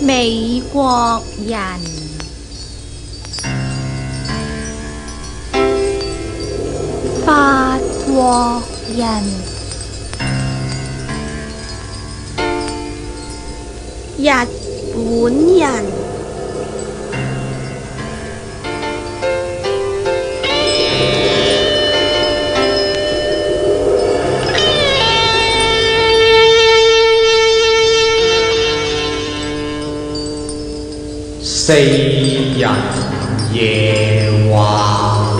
美國人，法國人，日本人， 四人夜話。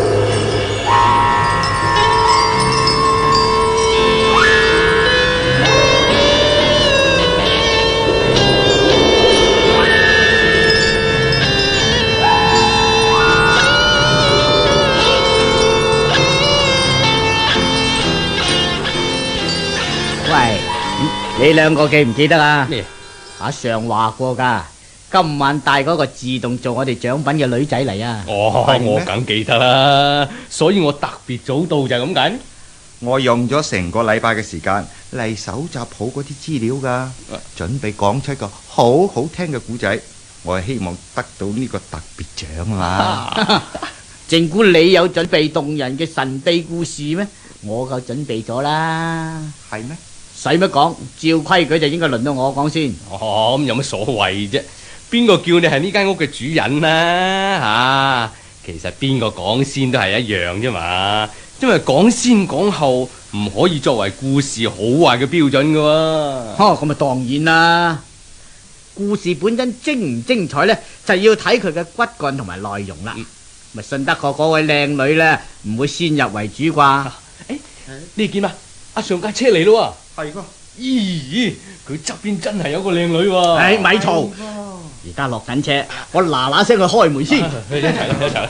喂，你兩個記唔記得啊？ 咩？ 阿常話過噶，今晚帶嗰個自動做我哋獎品嘅女仔嚟啊！ 哦，我梗記得啦，所以我特別早到就係咁解。 我用咗成個禮拜嘅時間嚟搜集好嗰啲資料噶，準備講出個好好聽嘅故仔。我係希望得到呢個特別獎啊！ 淨估你有準備動人嘅神秘故事咩？我夠準備咗啦。 係咩？ 使乜講？照規矩就應該輪到我講先。 哦，咁有乜所謂啫？邊個叫你係呢間屋嘅主人啊？其實邊個講先都係一樣啫嘛。因為講先講後唔可以作為故事好壞嘅標準噶。 咁咪當然啦。故事本身精唔精彩呢，就要睇佢嘅骨幹同埋內容啦。咪信得過嗰位靚女呢，唔會先入為主啩？ 呢件啊，阿上架車嚟咯喎。 係噶。 咦，佢側邊真係有個靚女喎。 咪嘈！而家落緊車，我嗱嗱聲去開門先。 一齊。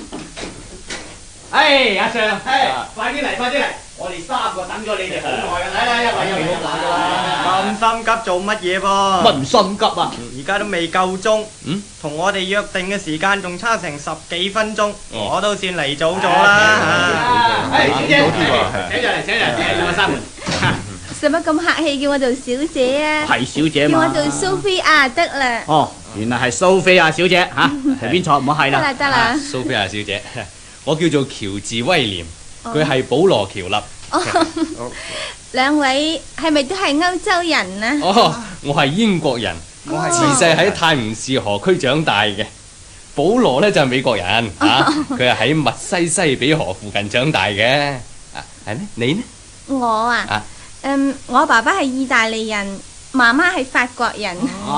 阿常，快啲嚟，快啲嚟！我哋三個等咗你哋好耐㗎，嚟，一位嚟啦。 咁心急做乜嘢噃？ 乜唔心急啊？ 而家都未夠鐘，同我哋約定嘅時間仲差成10幾分鐘，我都算嚟早咗啦。 小姐，請入嚟，叫我閂門。 使乜咁客氣叫我做小姐啊？ 係小姐嘛？ 叫我做蘇菲亞得啦。 哦，原來係蘇菲亞小姐嚇，隨便坐唔好係啦。 得啦。 蘇菲亞小姐，我叫做喬治威廉，佢係保羅喬立。 兩位係咪都係歐洲人啊？ 我係英國人，我係自細喺泰晤士河區長大嘅。保羅呢就係美國人，佢係喺密西西比河附近長大嘅。係咩？你呢？ 我啊，我爸爸係意大利人，媽媽係法國人。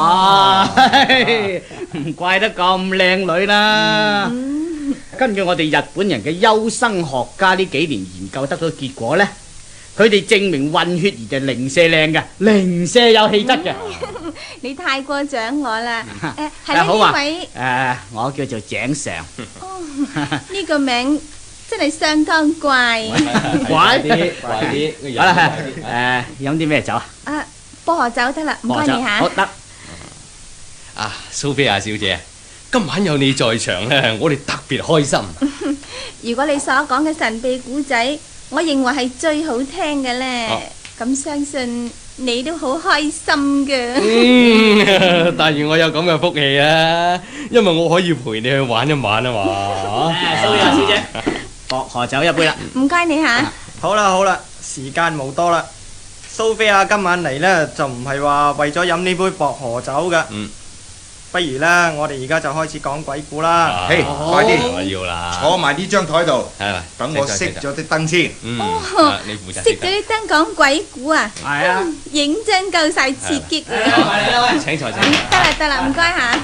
唔怪得咁靚女啦。根據我哋日本人嘅優生學家呢幾年研究得到結果呢，佢哋證明混血兒就零舍靚嘅，零舍有氣質嘅。 你太過獎我啦。係好啊。 呢位我叫做井上。 呢個名真係相當怪。 怪啲。 好啦，飲啲咩酒啊？ 薄荷酒得啦，唔該你嚇。 好得。 蘇菲亞小姐，今晚有你在場咧，我哋特別開心。 如果你所講嘅神秘古仔，我認為係最好聽嘅咧，咁相信你都好開心嘅。 但願我有咁嘅福氣啊，因為我可以陪你去玩一晚啊嘛。 蘇菲亞小姐，薄荷酒一杯啦。唔該你嚇。 好啦，時間冇多啦。蘇菲亞今晚嚟呢，就唔係話為咗飲呢杯薄荷酒㗎。不如呢，我哋而家就開始講鬼故啦。 快啲， 要啦， 坐埋呢張台度， 等我熄咗啲燈先。 你負責熄咗啲燈講鬼故啊？ 係啊， 認真夠晒刺激啊！ 請坐。 得啦，唔該嚇。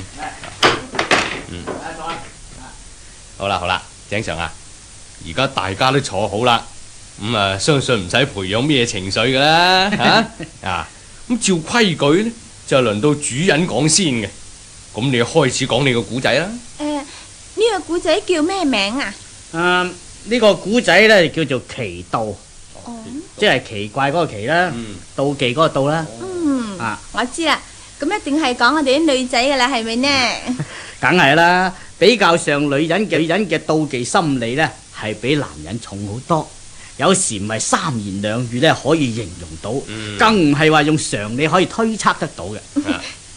好啦，井上啊，而家大家都坐好啦，相信唔使培養咩情緒㗎啦，咁照規矩呢，就輪到主人講先嘅。咁你開始講你個古仔啦。 呢個古仔叫咩名啊？ 呢個古仔呢叫做奇妒，即係奇怪嗰個奇啦，妒忌嗰個妒啦。 我知啦，咁一定係講我哋啲女仔噶啦，係咪呢？ 梗係啦，比較上女人嘅妒忌心理呢，係比男人重好多。有時唔係三言兩語呢可以形容到，更唔係話用常理可以推測得到嘅。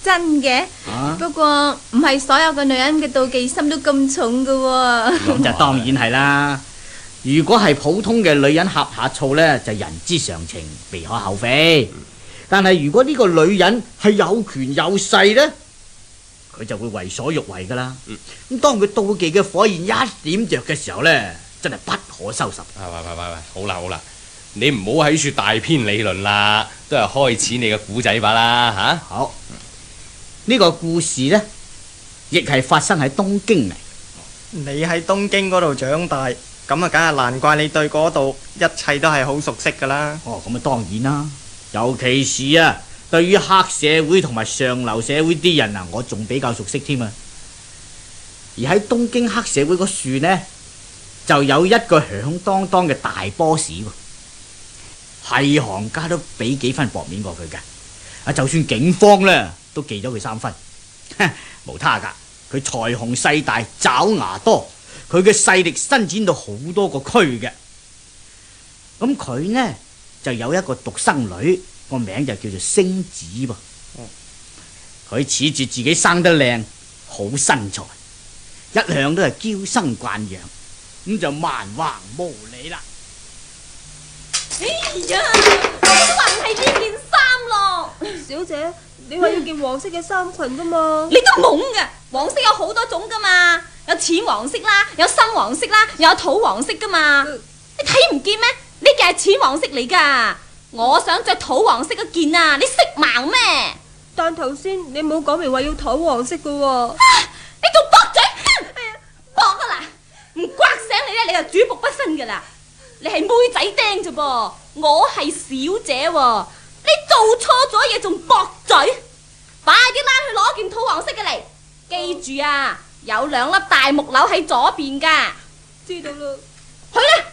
真嘅。不過唔係所有嘅女人嘅妒忌心都咁重㗎喎。 咁就當然係啦。如果係普通嘅女人呷下醋呢，就人之常情，無可厚非。但係如果呢個女人係有權有勢呢，佢就會為所欲為噶啦。咁當佢妒忌嘅火焰一點着嘅時候呢，真係不可收拾。 喂，好啦，你唔好喺處大篇理論啦，都係開始你嘅古仔吧啦吓。 好，呢個故事呢，亦係發生喺東京嚟。 你喺東京嗰度長大，咁啊，梗係難怪你對嗰度一切都係好熟悉噶啦。 哦，咁啊當然啦，尤其是啊，對於黑社會同埋上流社會啲人啊，我仲比較熟悉添啊。而喺東京黑社會個樹呢，就有一個響當當嘅大 boss 喎，係行家都俾幾分薄面過佢嘅。啊，就算警方呢，都記咗佢3分。無他噶，佢財雄勢大，爪牙多，佢嘅勢力伸展到好多個區嘅。咁佢呢，就有一個獨生女，個名就叫做星子噃。佢恃住自己生得靚，好身材，一向都係嬌生慣養，咁就蠻橫無理啦。 哎呀，都話唔係呢件衫咯。 小姐，你話要件黃色嘅衫裙噶嘛？ 你都懵噶，黃色有好多種噶嘛，有淺黃色啦，有深黃色啦，又有土黃色噶嘛。你睇唔見咩？呢件係淺黃色嚟噶，我想着土黃色嗰件啊，你識盲咩？ 但頭先你冇講明話要土黃色噶喎。 你仲駁嘴？駁啊啦！唔刮醒你咧，你就主僕不身噶啦。你係妹仔釘啫噃，我係小姐喎。你做錯咗嘢仲駁嘴，快啲拉去攞件土黃色嘅嚟。記住啊，有2粒大木柳喺左邊噶。 知道啦。 去啦！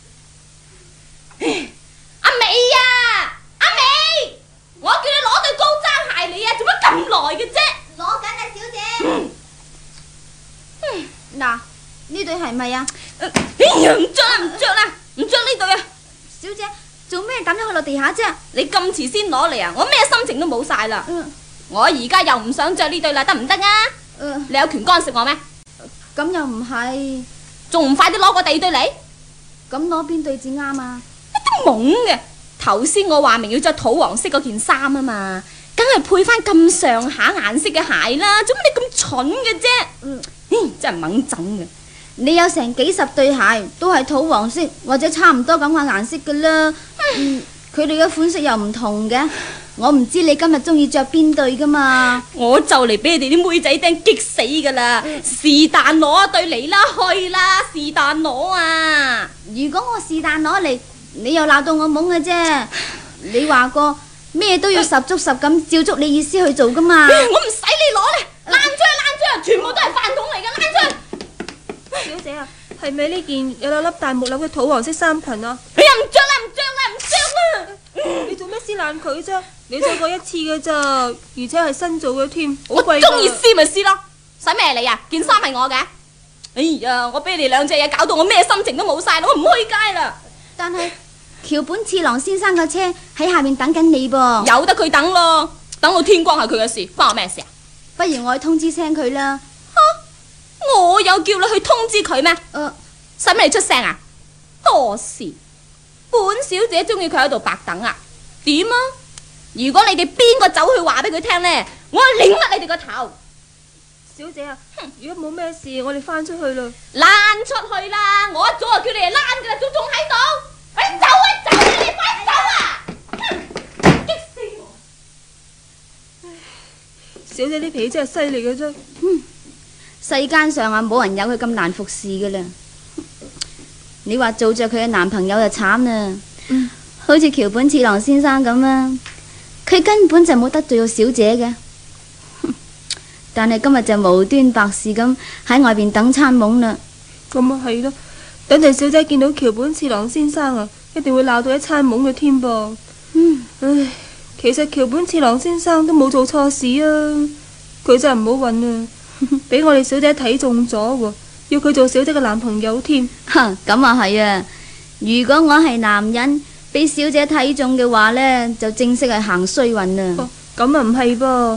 阿美啊，阿美，我叫你攞對高踭鞋嚟啊，做乜咁耐嘅啫？ 攞緊啊，小姐。嗱，呢對係咪啊？ 哎呀，唔着啦，唔着啦，唔着呢對啊！ 小姐，做咩抌咗佢落地下啫？ 你咁遲先攞嚟啊！我咩心情都冇晒啦。我而家又唔想着呢對啦，得唔得啊？你有權干涉我咩？ 咁又唔係， 仲唔快啲攞個第二對嚟？ 咁攞邊對至啱啊？ 都懵嘅。頭先我話明要着土黃色嗰件衫啊嘛，梗係配翻咁上下顏色嘅鞋啦。做乜你咁蠢嘅啫？真係猛整嘅。 你有成幾十對鞋都係土黃色或者差唔多咁嘅顏色噶啦。佢哋嘅款式又唔同嘅，我唔知你今日中意着邊對噶嘛。 我就嚟俾你哋啲妹仔釘激死噶啦！是但攞一對嚟啦，去啦，是但攞啊！ 如果我是但攞嚟，你又鬧到我懵嘅啫。你話過咩都要十足十咁照足你意思去做噶嘛。 我唔使你攞咧，爛張全部都係飯桶嚟嘅，爛張！ 小姐啊，係咪呢件有2粒大木柳嘅土黃色衫裙啊？ 你又唔着啦，唔着啦，唔着啦！ 你做咩撕爛佢啫？你着過一次嘅咋，而且係新做嘅添，好我貴㗎。 中意撕咪撕咯，使咩嚟啊？件衫係我嘅。哎呀，我俾你2隻嘢搞到我咩心情都冇晒啦，我唔去街啦。 但係橋本次郎先生嘅車喺下面等緊你噃。 由得佢等咯，等到天光係佢嘅事，關我咩事啊？ 不如我去通知聲佢啦。 我有叫你去通知佢咩？使乜你出聲啊？多事！本小姐中意佢喺度白等啊？點啊？如果你哋邊個走去話俾佢聽呢，我擰甩你哋個頭！ 小姐啊，如果冇咩事，我哋翻出去啦。 躝出去啦！我一早就叫你哋躝噶啦，仲喺度？快走啊！走啊！你快走啊！激死我！ 小姐啲脾氣真係犀利嘅啫。 世間上啊，冇人有佢咁難服侍噶啦。你話做着佢嘅男朋友就慘啦。好似橋本次郎先生咁啊，佢根本就冇得罪到小姐嘅，但係今日就無端白事咁喺外邊等餐懵啦。 咁啊係咯，等陣小姐見到橋本次郎先生啊，一定會鬧到一餐懵嘅添噃。唉，其實橋本次郎先生都冇做錯事啊，佢真係唔好運啊！俾我哋小姐睇中咗喎，要佢做小姐嘅男朋友添。 咁啊係啊！如果我係男人，俾小姐睇中嘅話呢，就正式係行衰運啦。 咁啊唔係噃，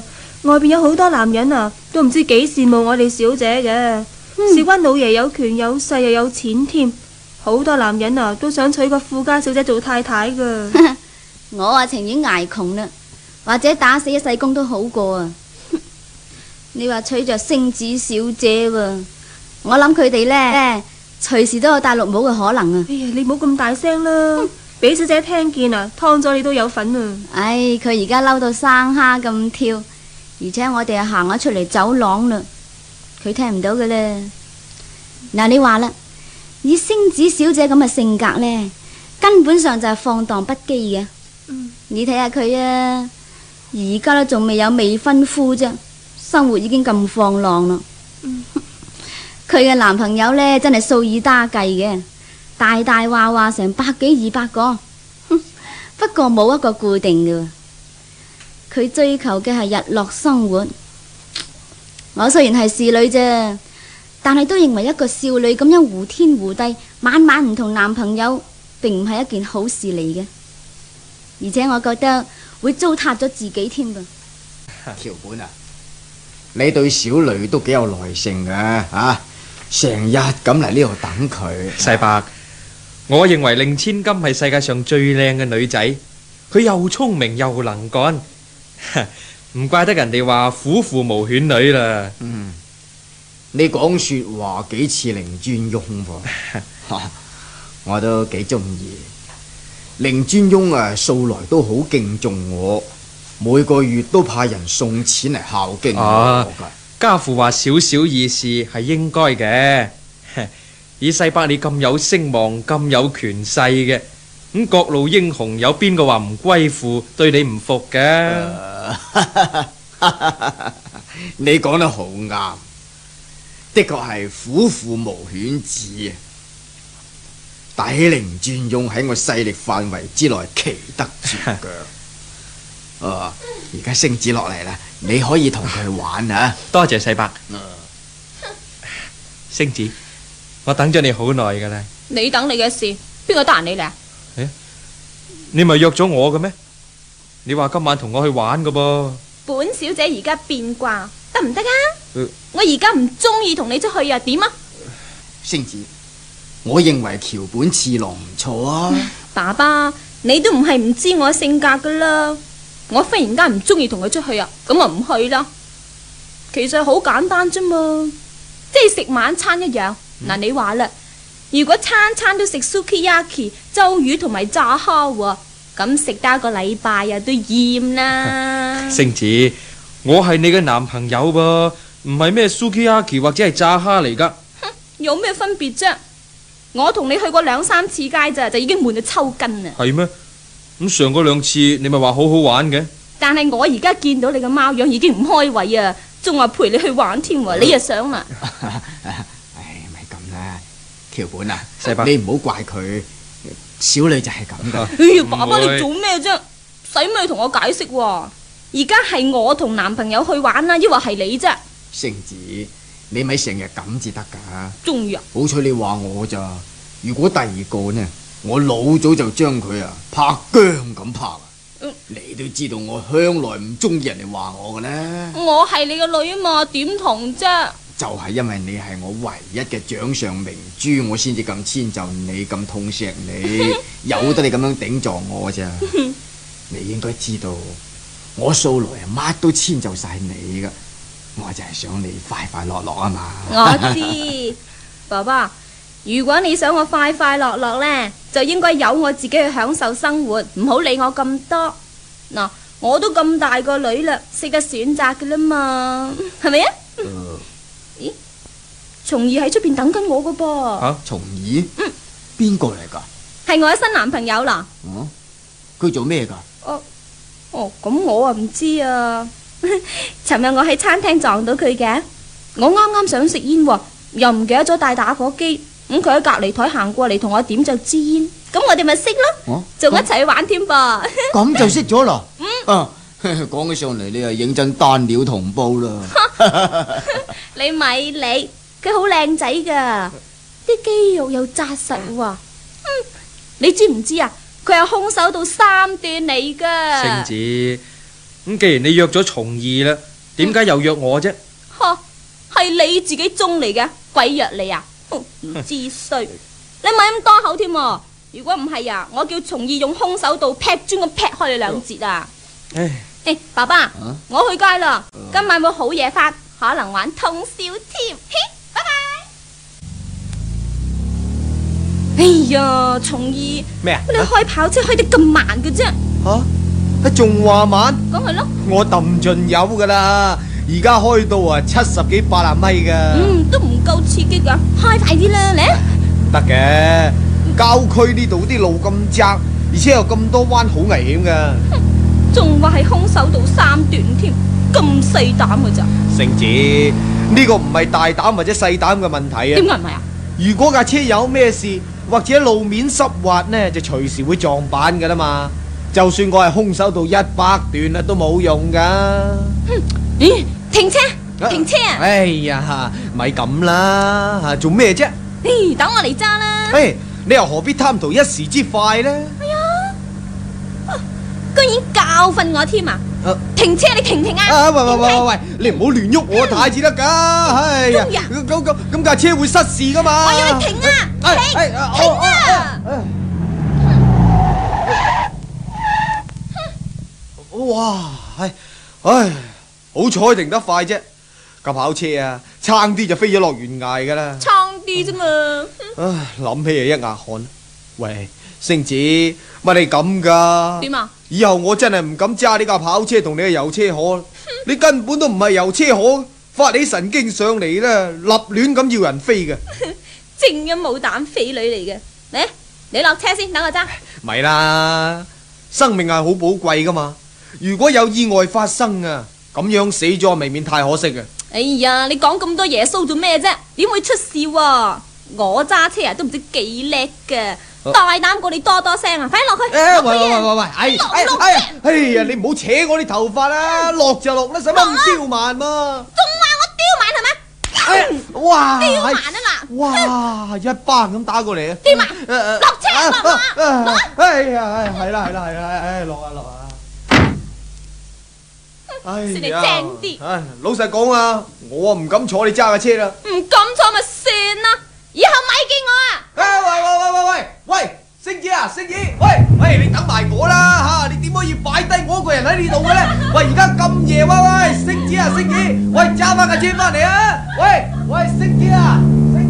外邊有好多男人啊，都唔知幾羨慕我哋小姐嘅。事關老爺有權有勢又有錢添，好多男人啊都想娶個富家小姐做太太噶。 我啊情願挨窮啦，或者打死一世工都好過啊。你話娶着星子小姐喎，我諗佢哋呢，隨時都有戴綠帽嘅可能啊。 哎呀，你唔好咁大聲啦，俾小姐聽見啊，劏咗你都有份啊。 唉，佢而家嬲到生蝦咁跳，而且我哋啊行咗出嚟走廊啦，佢聽唔到嘅咧。嗱，你話啦，以星子小姐咁嘅性格呢，根本上就係放蕩不羈嘅。你睇下佢啊，而家都仲未有未婚夫啫，生活已經咁放浪啦。佢嘅男朋友呢，真係數以打計嘅，大大話話成100幾200個，不過冇一個固定嘅。佢追求嘅係日落生活。我雖然係侍女啫，但係都認為一個少女咁樣胡天胡地，晚晚唔同男朋友，並唔係一件好事嚟嘅。而且我覺得會糟蹋咗自己添噃。 橋本啊，你對小女都幾有耐性嘅啊！成日咁嚟呢度等佢。 世伯，我認為令千金係世界上最靚嘅女仔，佢又聰明又能幹，唔怪得人哋話虎父無犬女啦。 你講說話幾似凌尊翁噃，我都幾中意。凌尊翁啊，素來都好敬重我，每個月都派人送錢嚟孝敬我㗎。 家父話少少意思係應該嘅。以世伯你咁有聲望、咁有權勢嘅，咁各路英雄有邊個話唔歸附、對你唔服嘅？ 你講得好啱，的確係虎父無犬子啊！抵凌尊翁喺我勢力範圍之內企得住腳。而家星子落嚟啦，你可以同佢玩啊！ 多謝世伯。星子，我等咗你好耐噶啦。 你等你嘅事，邊個得閒你嚟啊？ 你咪約咗我嘅咩？你話今晚同我去玩噶噃。 本小姐而家變卦得唔得啊？我而家唔中意同你出去啊，點啊？ 星子，我認為橋本次郎唔錯啊。 爸爸，你都唔係唔知我性格噶啦。我忽然間唔中意同佢出去啊，咁啊唔去啦。其實好簡單啫嘛，即係食晚餐一樣。嗱，你話啦，如果餐餐都食 sukiyaki 周魚同埋炸蝦，咁食得一個禮拜啊都厭啦。 星子，我係你嘅男朋友噃，唔係咩 sukiyaki 或者係炸蝦嚟噶。 有咩分別啫？我同你去過2、3次街咋，就已經悶到抽筋啦。 係咩？咁上嗰2次你咪話好好玩嘅。 但係我而家見到你個貓樣已經唔開胃啊，仲話陪你去玩添喎，你又想啦？ 唉，咪咁啦，橋本啊， 世伯， 你唔好怪佢，小女就係咁噶。 哎呀，爸爸你做咩啫？使咩同我解釋喎？而家係我同男朋友去玩啦，抑或係你啫？ 星子，你咪成日咁至得噶。 終於啊！ 好彩你話我咋，如果第二個呢，我老早就將佢啊拍薑咁拍。你都知道我向來唔中意人哋話我嘅呢。我係你個女啊嘛，點同啫？ 就係因為你係我唯一嘅掌上明珠，我先至咁遷就你，咁痛錫你，由得你咁樣頂撞我咋？你應該知道，我素來乜都遷就晒你噶，我就係想你快快樂樂啊嘛。 我知，爸爸，如果你想我快快樂樂呢，就應該由我自己去享受生活，唔好理我咁多。嗱，我都咁大個女啦，識得選擇噶啦嘛，係咪啊？咦，松兒喺出邊等緊我噶噃。 吓，松兒？邊個嚟噶？ 係我嘅新男朋友啦。 佢做咩噶？ 咁我啊唔知啊。尋日我喺餐廳撞到佢嘅，我啱啱想食煙喎，又唔記得咗帶打火機。咁佢喺隔籬台行過嚟同我點就支煙，咁我哋咪識咯，仲一齊去玩添噃。咁就識咗啦。講起上嚟，你係認真單料同胞啦。 你咪理，佢好靚仔噶，啲肌肉又紮實喎。你知唔知啊？佢係空手道3段嚟噶。 星子，咁既然你約咗松兒啦， 點解又約我啫？ 呵，係你自己中嚟嘅，鬼約你啊！唔知衰，你咪咁多口添喎。如果唔係啊，我叫從義用空手道劈磚咁劈開你兩截啊！誒，爸爸，我去街啦，今晚冇好嘢發，可能玩通宵添。拜拜。哎呀，從義， 咩啊？ 你開跑車開得咁慢嘅啫？ 吓，仲話慢？ 梗係咯， 我抌盡油噶啦，而家開到啊70幾80米噶。 都唔夠刺激噶，開快啲啦，嚟！ 得嘅，郊區呢度啲路咁窄，而且有咁多彎，好危險噶。 仲話係空手道3段添，咁細膽嘅咋？ 聖子，呢個唔係大膽或者細膽嘅問題啊。 點解唔係啊？ 如果架車有咩事，或者路面濕滑呢，就隨時會撞板噶啦嘛。就算我係空手道100段啊，都冇用噶。 咦，停車，停車啊！ 哎呀，咪咁啦，做咩啫？ 等我嚟揸啦！ 你又何必貪圖一時之快呢？ 居然教訓我添啊！停車，你停唔停啊？ 喂，你唔好亂喐我太子得噶！哎呀，咁架車會失事噶嘛！ 我要你停啊！停啊！ 哇，好彩停得快啫！架跑車啊，撐啲就飛咗落懸崖噶啦！ 撐啲啫嘛！ 諗起就一額汗。喂，星子，乜你咁噶？ 點啊？ 以後我真係唔敢揸呢架跑車同你去遊車河，你根本都唔係遊車河，發起神經上嚟啦，立亂咁要人飛嘅。 正音冇膽飛女嚟嘅，嚟，你落車先，等我揸。 咪啦，生命係好寶貴噶嘛，如果有意外發生啊，咁樣死咗未免太可惜啊！ 哎呀，你講咁多耶穌做咩啫？點會出事喎？我揸車啊都唔知幾叻嘅。大膽過你多聲啊！快啲落去！ 喂，哎呀，你唔好扯我啲頭髮啦，落就落啦，使乜咁刁蠻嘛？ 仲話我刁蠻係咪？ 哇！ 刁蠻啊嘛！ 哇！一巴咁打過嚟啊！ 刁蠻，落車落！ 哎呀，係啦，落啊！哎呀， 算你正啲。 老實講啊，我唔敢坐你揸嘅車啦。 唔敢坐咪算啦，以後咪見我啊！ 喂，星子啊，喂，你等埋我啦吓，你點可以擺低我一個人喺呢度嘅咧？喂，而家咁夜，喂，星子，喂，揸翻架車翻嚟啊！喂，星子啊，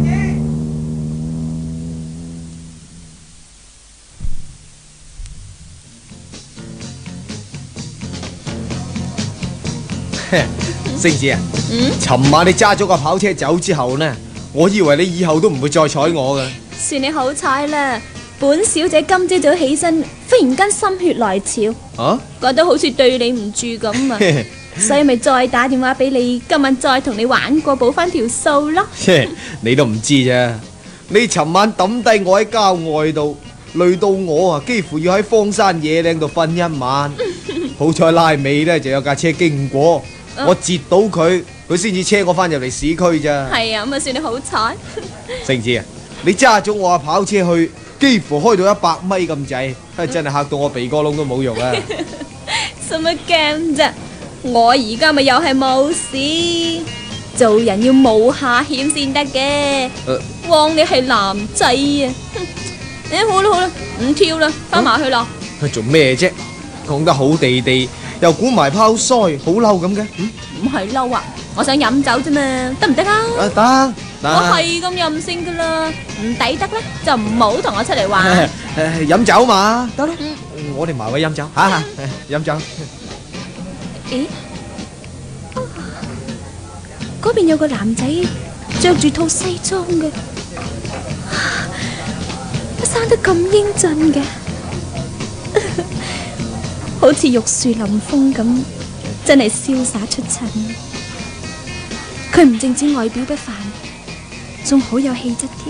星子啊，尋晚你揸咗架跑車走之後呢，我以為你以後都唔會再睬我噶。 算你好彩啦！本小姐今朝早起身，忽然間心血來潮，覺得好似對你唔住咁啊，所以咪再打電話俾你，今晚再同你玩過補翻條數咯。 你都唔知啫，你尋晚抌低我喺郊外度，累到我啊幾乎要喺荒山野嶺度瞓一晚。好彩拉尾呢就有架車經過，我截到佢先至車我翻入嚟市區咋。 係啊，咁啊算你好彩。 星子啊，你揸咗我架跑車去，幾乎開到100米咁滯，真係嚇到我鼻哥窿都冇用啊！ 使乜驚啫？我而家咪又係冇事，做人要冒下險先得嘅。枉你係男仔啊！好啦，唔跳啦，翻埋去咯。 做咩啫？講得好地地，又估埋拋腮，好嬲咁嘅。 唔係嬲啊，我想飲酒啫嘛，得唔得啊？ 得。 我係咁任性噶啦，唔抵得咧就唔好同我出嚟玩。 飲酒嘛，得啦，我哋埋位飲酒吓，飲酒。 咦？嗰邊有個男仔着住套西裝嘅，生得咁英俊嘅，好似玉樹臨風咁，真係瀟灑出塵。佢唔淨止外表不凡，仲好有氣質添。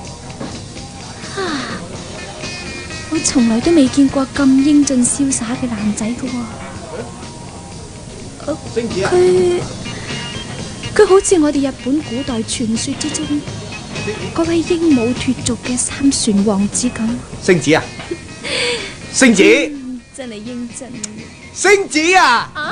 我從來都未見過咁英俊瀟灑嘅男仔噶喎。佢好似我哋日本古代傳說之中嗰位英武脫俗嘅三船王子咁。 星子啊，星子， 真係英俊。 星子啊！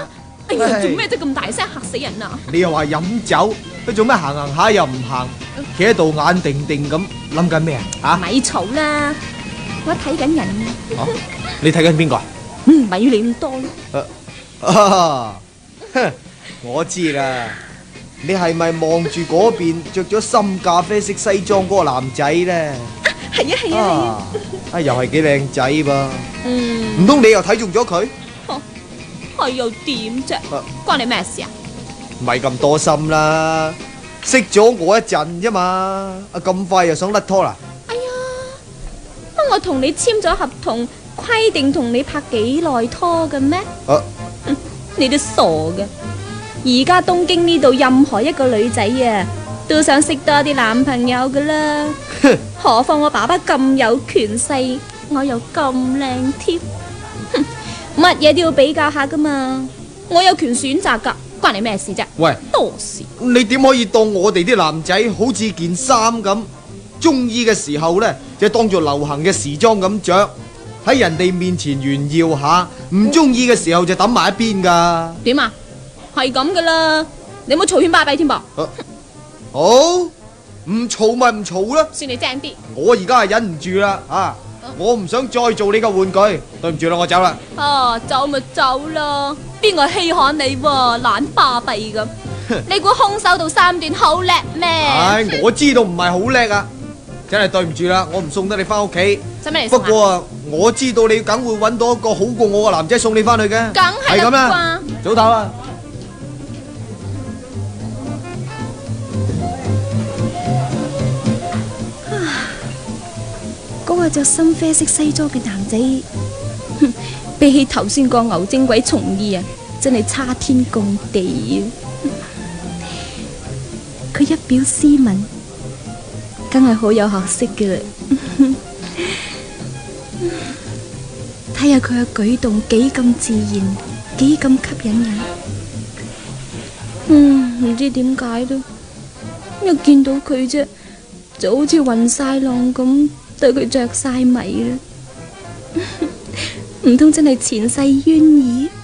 哎呀，做咩啫咁大聲嚇死人啊！ 你又話飲酒，佢做咩行行下又唔行，企喺度眼定定咁諗緊咩啊？ 咪嘈啦，我睇緊人啊！ 你睇緊邊個啊？ 咪要你咁多咯。 哼，我知啦，你係咪望住嗰邊着咗深咖啡色西裝嗰個男仔咧？ 係啊係啊係啊！ 啊，又係幾靚仔噃。唔通你又睇中咗佢？ 係又點啫？關你咩事啊？ 唔係咁多心啦，識咗我一陣啫嘛，咁快又想甩拖啦？ 哎呀，乜我同你簽咗合同，規定同你拍幾耐拖嘅咩？你都傻嘅！而家東京呢度任何一個女仔啊，都想識多啲男朋友噶啦。何況我爸爸咁有權勢，我又咁靚添，乜嘢都要比較下噶嘛。我有權選擇噶，關你咩事啫？ 喂， 多事！ 你點可以當我哋啲男仔好似件衫咁，中意嘅時候呢，就當做流行嘅時裝咁着，喺人哋面前炫耀下，唔中意嘅時候就抌埋一邊噶。 點啊？係咁噶啦，你唔好嘈喧巴閉添噃。 好，唔嘈咪唔嘈啦。 算你精啲。我而家係忍唔住啦，我唔想再做你個玩具。對唔住啦，我走啦。 走咪走啦，邊個稀罕你喎？懶巴閉咁。你估空手道3段好叻咩？ 我知道唔係好叻啊，真係對唔住啦，我唔送得你翻屋企。 使咩嚟送啊？ 不過我知道你梗會揾到一個好過我嘅男仔送你翻去嘅。 梗係咁啦， 早唞啦。 嗰個着深啡色西裝嘅男仔，比起頭先個牛精鬼從義啊，真係差天共地啊！佢一表斯文，梗係好有學識嘅啦。睇下佢嘅舉動幾咁自然，幾咁吸引人。唔知點解咯，一見到佢啫，就好似暈晒浪咁。對佢着晒迷啦，唔通真係前世冤意？